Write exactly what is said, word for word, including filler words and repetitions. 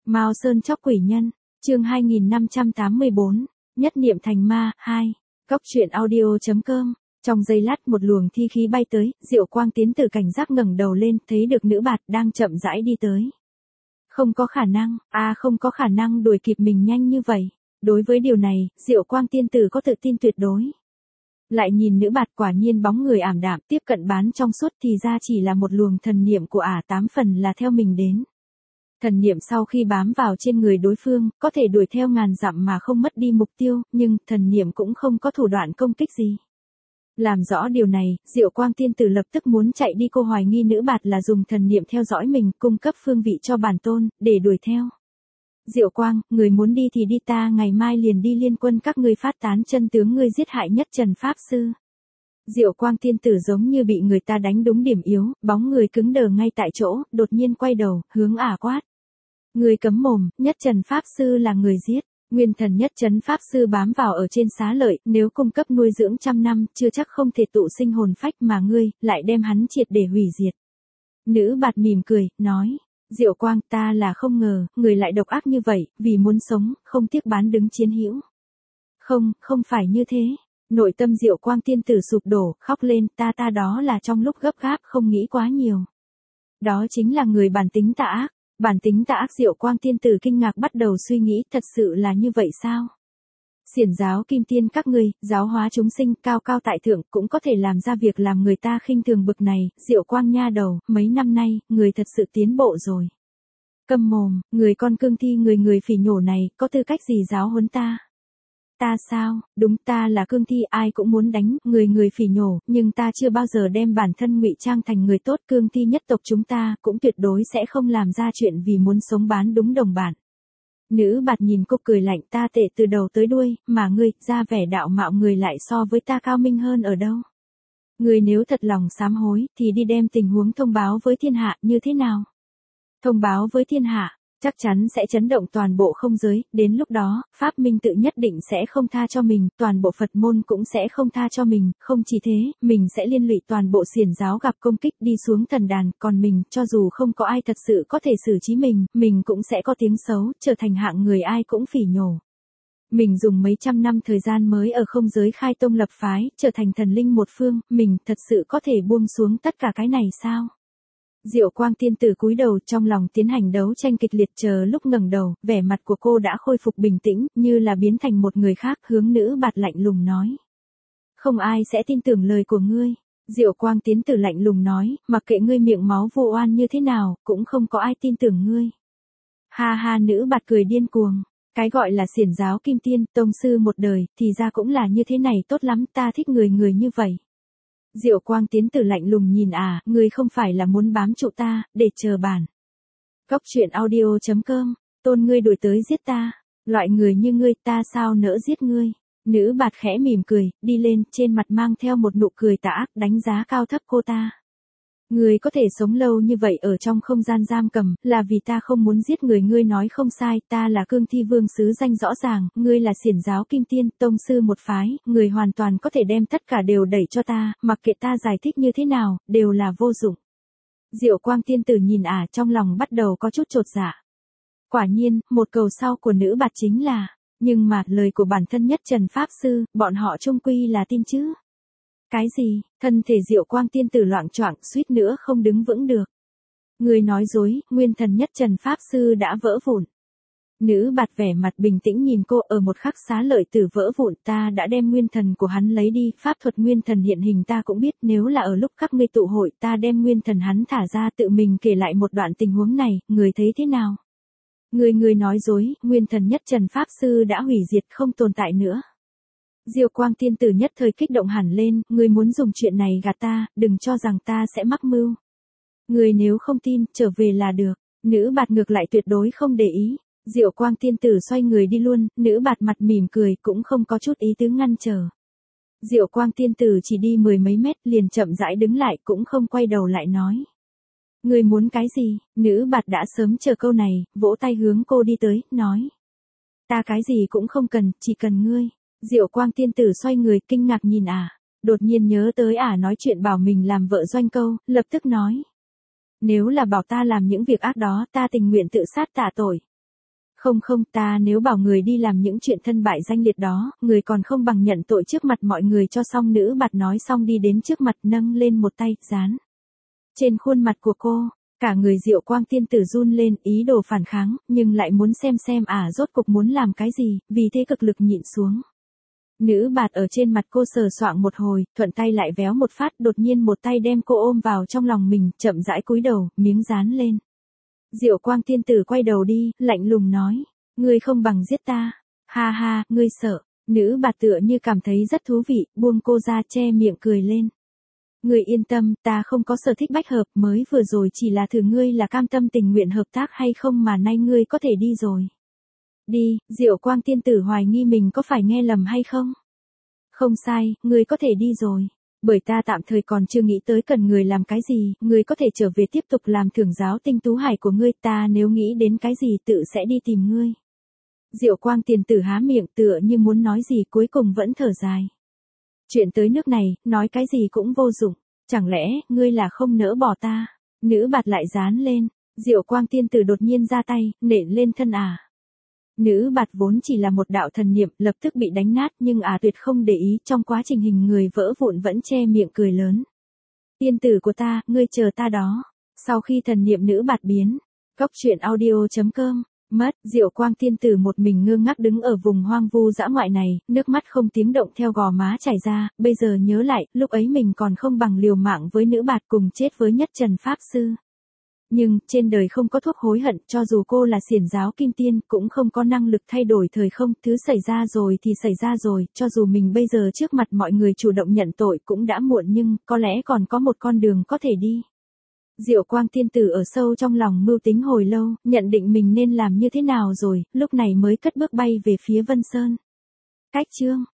Mao Sơn chóc quỷ nhân, chương hai nghìn năm trăm tám mươi bốn, nhất niệm thành ma, hai. Góc truyện audio.com. Trong giây lát một luồng thi khí bay tới, Diệu Quang tiến từ cảnh giác ngẩng đầu lên, thấy được nữ bạt đang chậm rãi đi tới. Không có khả năng, à không có khả năng đuổi kịp mình nhanh như vậy. Đối với điều này, Diệu Quang tiên tử có tự tin tuyệt đối. Lại nhìn nữ bạt quả nhiên bóng người ảm đạm tiếp cận bán trong suốt thì ra chỉ là một luồng thần niệm của ả tám phần là theo mình đến. Thần niệm sau khi bám vào trên người đối phương, có thể đuổi theo ngàn dặm mà không mất đi mục tiêu, nhưng thần niệm cũng không có thủ đoạn công kích gì. Làm rõ điều này, Diệu Quang tiên tử lập tức muốn chạy đi, cô hoài nghi nữ bạt là dùng thần niệm theo dõi mình, cung cấp phương vị cho bản tôn, để đuổi theo. Diệu Quang, người muốn đi thì đi, ta ngày mai liền đi liên quân các ngươi phát tán chân tướng ngươi giết hại Nhất Trần Pháp Sư. Diệu Quang tiên tử giống như bị người ta đánh đúng điểm yếu, bóng người cứng đờ ngay tại chỗ, đột nhiên quay đầu, hướng ả quát. Người cấm mồm, Nhất Trần Pháp Sư là người giết. Nguyên thần Nhất Trần Pháp Sư bám vào ở trên xá lợi, nếu cung cấp nuôi dưỡng trăm năm, chưa chắc không thể tụ sinh hồn phách mà ngươi, lại đem hắn triệt để hủy diệt. Nữ bạt mỉm cười, nói. Diệu Quang, ta là không ngờ, người lại độc ác như vậy, vì muốn sống, không tiếc bán đứng chiến hữu. Không, không phải như thế. Nội tâm Diệu Quang tiên tử sụp đổ, khóc lên, ta ta đó là trong lúc gấp gáp không nghĩ quá nhiều. Đó chính là người bản tính tà ác. Bản tính tà ác. Diệu Quang tiên tử kinh ngạc bắt đầu suy nghĩ, thật sự là như vậy sao? Xiển giáo kim tiên các ngươi, giáo hóa chúng sinh, cao cao tại thượng, cũng có thể làm ra việc làm người ta khinh thường bực này. Diệu Quang nha đầu, mấy năm nay, người thật sự tiến bộ rồi. Câm mồm, người con cương thi người người phỉ nhổ này, có tư cách gì giáo huấn ta? Ta sao, đúng, ta là cương thi, ai cũng muốn đánh, người người phỉ nhổ, nhưng ta chưa bao giờ đem bản thân ngụy trang thành người tốt. Cương thi nhất tộc chúng ta, cũng tuyệt đối sẽ không làm ra chuyện vì muốn sống bán đúng đồng bản. Nữ bạt nhìn cô cười lạnh, ta tệ từ đầu tới đuôi, mà ngươi, ra vẻ đạo mạo người lại so với ta cao minh hơn ở đâu. Người nếu thật lòng sám hối, thì đi đem tình huống thông báo với thiên hạ, như thế nào? Thông báo với thiên hạ, chắc chắn sẽ chấn động toàn bộ không giới, đến lúc đó, Pháp Minh tự nhất định sẽ không tha cho mình, toàn bộ Phật môn cũng sẽ không tha cho mình, không chỉ thế, mình sẽ liên lụy toàn bộ xiển giáo gặp công kích đi xuống thần đàn, còn mình, cho dù không có ai thật sự có thể xử trí mình, mình cũng sẽ có tiếng xấu, trở thành hạng người ai cũng phỉ nhổ. Mình dùng mấy trăm năm thời gian mới ở không giới khai tông lập phái, trở thành thần linh một phương, mình thật sự có thể buông xuống tất cả cái này sao? Diệu Quang tiên tử cúi đầu, trong lòng tiến hành đấu tranh kịch liệt, chờ lúc ngẩng đầu, vẻ mặt của cô đã khôi phục bình tĩnh, như là biến thành một người khác, hướng nữ bạt lạnh lùng nói. Không ai sẽ tin tưởng lời của ngươi. Diệu Quang tiên tử lạnh lùng nói, mặc kệ ngươi miệng máu vô oan như thế nào, cũng không có ai tin tưởng ngươi. Ha ha, nữ bạt cười điên cuồng. Cái gọi là xiển giáo kim tiên, tông sư một đời, thì ra cũng là như thế này, tốt lắm, ta thích người người như vậy. Diệu Quang tiến tử lạnh lùng nhìn à, ngươi không phải là muốn bám trụ ta, để chờ bản. Góc truyện audio.com, tôn ngươi đuổi tới giết ta, loại người như ngươi ta sao nỡ giết ngươi. Nữ bạt khẽ mỉm cười, đi lên, trên mặt mang theo một nụ cười tà ác, đánh giá cao thấp cô ta. Ngươi có thể sống lâu như vậy ở trong không gian giam cầm, là vì ta không muốn giết người. Ngươi nói không sai, ta là cương thi vương sứ danh rõ ràng, ngươi là xiển giáo kim tiên, tông sư một phái, ngươi hoàn toàn có thể đem tất cả đều đẩy cho ta, mặc kệ ta giải thích như thế nào, đều là vô dụng. Diệu Quang tiên tử nhìn ả, trong lòng bắt đầu có chút chột dạ. Quả nhiên, một cầu sau của nữ bạt chính là, nhưng mà, lời của bản thân Nhất Trần Pháp Sư, bọn họ chung quy là tin chứ. Cái gì? Thân thể Diệu Quang tiên tử loạng choạng, suýt nữa không đứng vững được. Người nói dối, nguyên thần Nhất Trần Pháp Sư đã vỡ vụn. Nữ bạt vẻ mặt bình tĩnh nhìn cô, ở một khắc xá lợi tử vỡ vụn, ta đã đem nguyên thần của hắn lấy đi, pháp thuật nguyên thần hiện hình ta cũng biết, nếu là ở lúc các ngươi tụ hội, ta đem nguyên thần hắn thả ra, tự mình kể lại một đoạn tình huống này, người thấy thế nào? Người người nói dối, nguyên thần Nhất Trần Pháp Sư đã hủy diệt, không tồn tại nữa. Diệu Quang tiên tử nhất thời kích động hẳn lên, ngươi muốn dùng chuyện này gạt ta, đừng cho rằng ta sẽ mắc mưu. Ngươi nếu không tin, trở về là được. Nữ bạt ngược lại tuyệt đối không để ý. Diệu Quang tiên tử xoay người đi luôn, nữ bạt mặt mỉm cười, cũng không có chút ý tứ ngăn trở. Diệu Quang tiên tử chỉ đi mười mấy mét, liền chậm rãi đứng lại, cũng không quay đầu lại nói. Ngươi muốn cái gì? Nữ bạt đã sớm chờ câu này, vỗ tay hướng cô đi tới, nói. Ta cái gì cũng không cần, chỉ cần ngươi. Diệu Quang tiên tử xoay người kinh ngạc nhìn ả, đột nhiên nhớ tới ả nói chuyện bảo mình làm vợ doanh câu, lập tức nói. Nếu là bảo ta làm những việc ác đó, ta tình nguyện tự sát tạ tội. Không không, ta nếu bảo người đi làm những chuyện thân bại danh liệt đó, người còn không bằng nhận tội trước mặt mọi người cho xong. Nữ bạt nói xong đi đến trước mặt nâng lên một tay, dán trên khuôn mặt của cô. Cả người Diệu Quang tiên tử run lên, ý đồ phản kháng, nhưng lại muốn xem xem ả à, rốt cục muốn làm cái gì, vì thế cực lực nhịn xuống. Nữ bạt ở trên mặt cô sờ soạng một hồi, thuận tay lại véo một phát, đột nhiên một tay đem cô ôm vào trong lòng mình, chậm rãi cúi đầu, miếng dán lên. Diệu Quang tiên tử quay đầu đi, lạnh lùng nói, ngươi không bằng giết ta. Ha ha, ngươi sợ. Nữ bạt tựa như cảm thấy rất thú vị, buông cô ra, che miệng cười lên. Ngươi yên tâm, ta không có sở thích bách hợp, mới vừa rồi chỉ là thử ngươi là cam tâm tình nguyện hợp tác hay không mà nay ngươi có thể đi rồi. Đi. Diệu Quang tiên tử hoài nghi mình có phải nghe lầm hay không? Không sai, ngươi có thể đi rồi. Bởi ta tạm thời còn chưa nghĩ tới cần người làm cái gì, ngươi có thể trở về tiếp tục làm thưởng giáo tinh tú hải của ngươi, ta nếu nghĩ đến cái gì tự sẽ đi tìm ngươi. Diệu Quang tiền tử há miệng tựa như muốn nói gì cuối cùng vẫn thở dài. Chuyện tới nước này, nói cái gì cũng vô dụng, chẳng lẽ, ngươi là không nỡ bỏ ta? Nữ bạt lại dán lên, Diệu Quang tiên tử đột nhiên ra tay, nện lên thân ả. À. Nữ bạt vốn chỉ là một đạo thần niệm, lập tức bị đánh nát nhưng ả à tuyệt không để ý, trong quá trình hình người vỡ vụn vẫn che miệng cười lớn. Tiên tử của ta, ngươi chờ ta đó. Sau khi thần niệm nữ bạt biến, góc truyện audio chấm com, mất, Diệu Quang tiên tử một mình ngơ ngác đứng ở vùng hoang vu dã ngoại này, nước mắt không tiếng động theo gò má chảy ra, bây giờ nhớ lại, lúc ấy mình còn không bằng liều mạng với nữ bạt cùng chết với Nhất Trần Pháp Sư. Nhưng, trên đời không có thuốc hối hận, cho dù cô là xiển giáo kim tiên, cũng không có năng lực thay đổi thời không, thứ xảy ra rồi thì xảy ra rồi, cho dù mình bây giờ trước mặt mọi người chủ động nhận tội cũng đã muộn nhưng, có lẽ còn có một con đường có thể đi. Diệu Quang tiên tử ở sâu trong lòng mưu tính hồi lâu, nhận định mình nên làm như thế nào rồi, lúc này mới cất bước bay về phía Vân Sơn. Cách chương